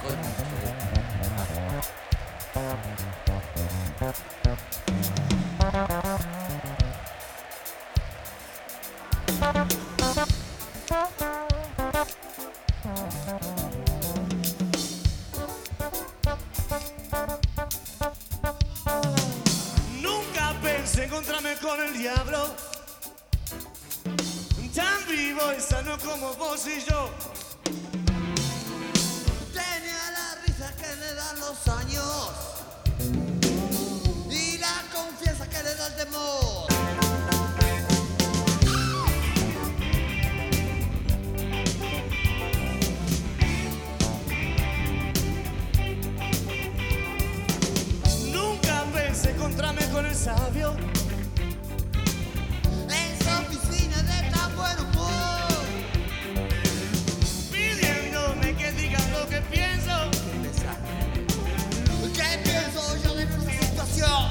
Nunca pensé encontrarme con el diablo, tan vivo y sano como vos y yo. Tenía la risa que le dan los años y la confianza que le da el temor. Nunca pensé encontrarme con el sabio, En su oficina de tan buen humor, pidiéndome que diga lo que pienso. ¿qué pienso yo de nuestra situación?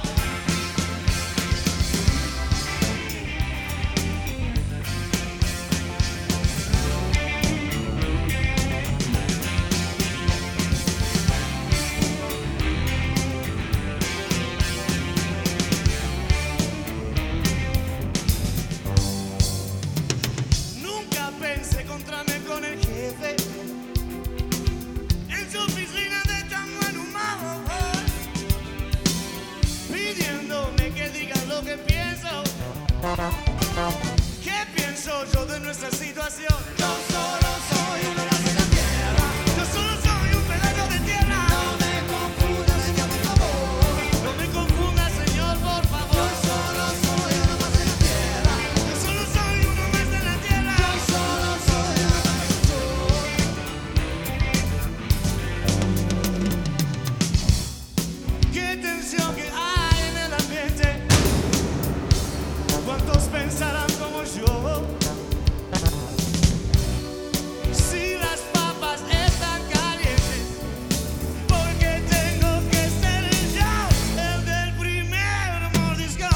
Nunca pensé encontrarme con el jefe en su oficina de tan buen humor, pidiéndome que diga lo que pienso. ¿Qué pienso yo de nuestra situación? Yo solo soy un pedazo de la tierra. Yo solo soy un pedazo de tierra. No me confundas, Señor, por favor. No me confunda, Señor, por Yo favor. solo soy uno más de la tierra. Yo solo soy uno más de la tierra. Yo solo soy uno más de la tierra. Qué tensión que hay en el ambiente. ¿Cuántos pensarán como yo? Si las papas están calientes, porque tengo que ser yo el del primer mordisco.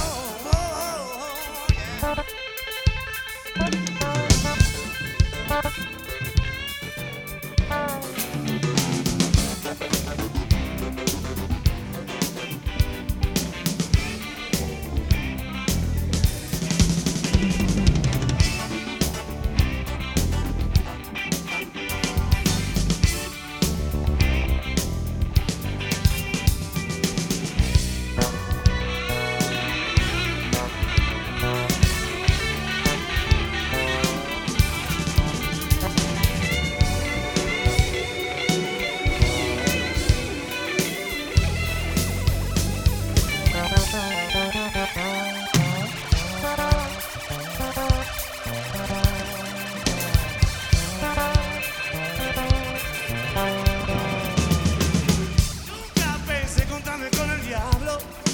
Nunca pensé encontrarme con el diablo,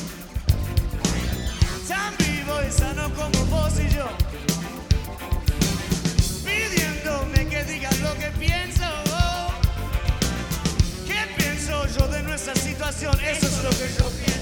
tan vivo y sano como vos y yo, pidiéndome que diga lo que pienso. ¿Qué pienso yo de nuestra situación? Eso es lo que yo pienso.